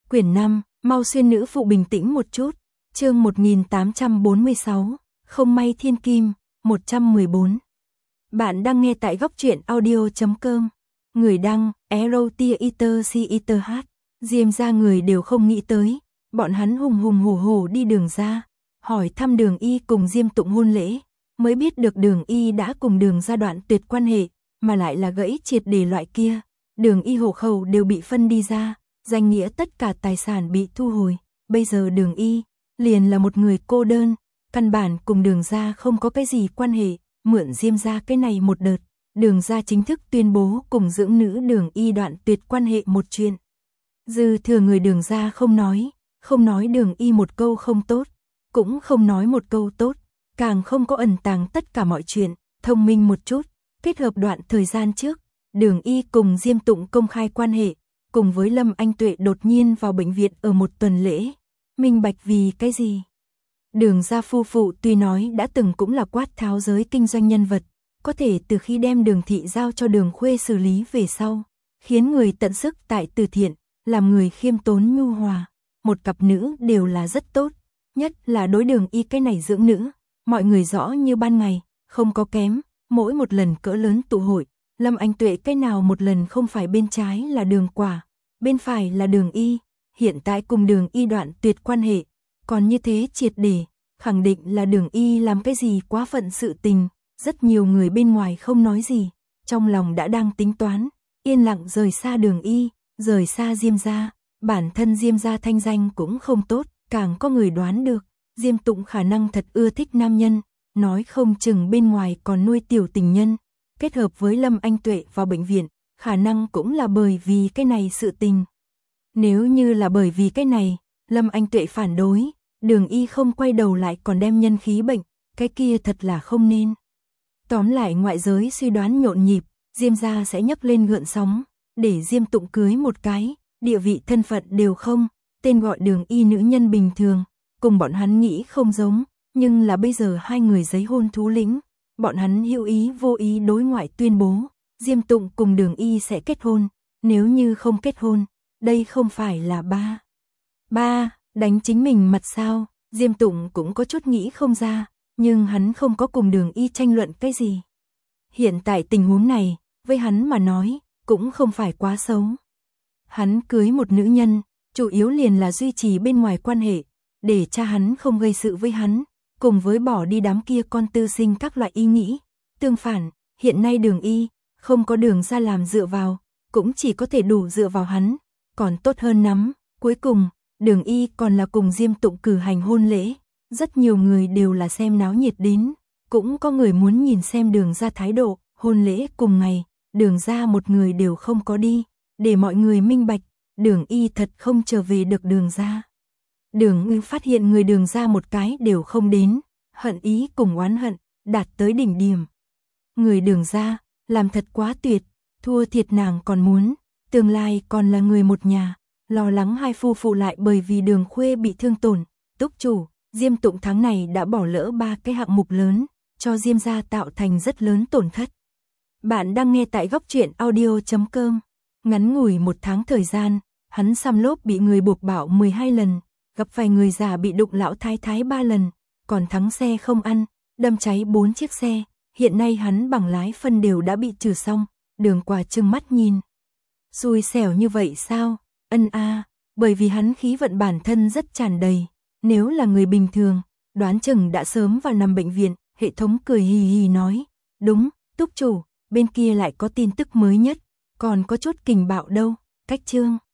Quyển 5, mau xuyên nữ phụ bình tĩnh một chút. Chương 1846, không may thiên kim, 114. Bạn đang nghe tại góc truyện audio.com. Người đăng, Erotiater. Diêm gia người đều không nghĩ tới, bọn hắn hùng hùng hổ hổ đi Đường gia, hỏi thăm Đường Y cùng Diêm Tụng hôn lễ, mới biết được Đường Y đã cùng Đường gia đoạn tuyệt quan hệ, mà lại là gãy triệt để loại kia. Đường Y hộ khẩu đều bị phân đi ra, danh nghĩa tất cả tài sản bị thu hồi, bây giờ Đường Y liền là một người cô đơn, căn bản cùng Đường gia không có cái gì quan hệ. Mượn Diêm gia cái này một đợt, Đường gia chính thức tuyên bố cùng dưỡng nữ Đường Y đoạn tuyệt quan hệ một chuyện. Dư thừa người Đường gia không nói Đường Y một câu không tốt, cũng không nói một câu tốt, càng không có ẩn tàng tất cả mọi chuyện, thông minh một chút, kết hợp đoạn thời gian trước, Đường Y cùng Diêm Tụng công khai quan hệ, cùng với Lâm Anh Tuệ đột nhiên vào bệnh viện ở một tuần lễ, minh bạch vì cái gì? Đường gia phu phụ tuy nói đã từng cũng là quát tháo giới kinh doanh nhân vật, có thể từ khi đem Đường thị giao cho Đường Khuê xử lý về sau, khiến người tận sức tại từ thiện, làm người khiêm tốn nhu hòa, một cặp nữ đều là rất tốt, nhất là đối Đường Y cái này dưỡng nữ, mọi người rõ như ban ngày, không có kém, mỗi một lần cỡ lớn tụ hội, Lâm Anh Tuệ cái nào một lần không phải bên trái là Đường Quả, bên phải là Đường Y, hiện tại cùng Đường Y đoạn tuyệt quan hệ, còn như thế triệt để, khẳng định là Đường Y làm cái gì quá phận sự tình, rất nhiều người bên ngoài không nói gì, trong lòng đã đang tính toán, yên lặng rời xa Đường Y, rời xa Diêm gia, bản thân Diêm gia thanh danh cũng không tốt, càng có người đoán được, Diêm Tụng khả năng thật ưa thích nam nhân, nói không chừng bên ngoài còn nuôi tiểu tình nhân, kết hợp với Lâm Anh Tuệ vào bệnh viện, khả năng cũng là bởi vì cái này sự tình. Nếu như là bởi vì cái này, Lâm Anh Tuệ phản đối, Đường Y không quay đầu lại còn đem nhân khí bệnh, cái kia thật là không nên. Tóm lại ngoại giới suy đoán nhộn nhịp, Diêm gia sẽ nhấc lên gợn sóng, để Diêm Tụng cưới một cái, địa vị thân phận đều không, tên gọi Đường Y nữ nhân bình thường, cùng bọn hắn nghĩ không giống, nhưng là bây giờ hai người giấy hôn thú lĩnh, bọn hắn hữu ý vô ý đối ngoại tuyên bố, Diêm Tụng cùng Đường Y sẽ kết hôn, nếu như không kết hôn, đây không phải là ba đánh chính mình mặt sao? Diêm Tụng cũng có chút nghĩ không ra, nhưng hắn không có cùng Đường Y tranh luận cái gì. Hiện tại tình huống này, với hắn mà nói, cũng không phải quá xấu. Hắn cưới một nữ nhân, chủ yếu liền là duy trì bên ngoài quan hệ, để cha hắn không gây sự với hắn, cùng với bỏ đi đám kia con tư sinh các loại ý nghĩ. Tương phản, hiện nay Đường Y, không có Đường gia làm dựa vào, cũng chỉ có thể đủ dựa vào hắn, còn tốt hơn lắm. Cuối cùng, Đường Y còn là cùng Diêm Tụng cử hành hôn lễ, rất nhiều người đều là xem náo nhiệt đến, cũng có người muốn nhìn xem Đường gia thái độ, hôn lễ cùng ngày, Đường gia một người đều không có đi, để mọi người minh bạch, Đường Y thật không trở về được Đường gia. Đường Y phát hiện người Đường gia một cái đều không đến, hận ý cùng oán hận, đạt tới đỉnh điểm. Người Đường gia, làm thật quá tuyệt, thua thiệt nàng còn muốn, tương lai còn là người một nhà, lo lắng hai phu phụ lại bởi vì Đường Khuê bị thương tổn, túc chủ, Diêm Tụng tháng này đã bỏ lỡ 3 cái hạng mục lớn, cho Diêm gia tạo thành rất lớn tổn thất. Bạn đang nghe tại góc truyện audio.com, ngắn ngủi một tháng thời gian, hắn xăm lốp bị người buộc bảo 12 lần, gặp vài người già bị đụng lão thái thái 3 lần, còn thắng xe không ăn, đâm cháy 4 chiếc xe, hiện nay hắn bằng lái phân đều đã bị trừ xong, Đường Quả trừng mắt nhìn. Xui xẻo như vậy sao? Ân a, bởi vì hắn khí vận bản thân rất tràn đầy, nếu là người bình thường, đoán chừng đã sớm vào nằm bệnh viện, hệ thống cười hì hì nói, đúng, túc chủ, bên kia lại có tin tức mới nhất, còn có chút kình bạo đâu, cách chương.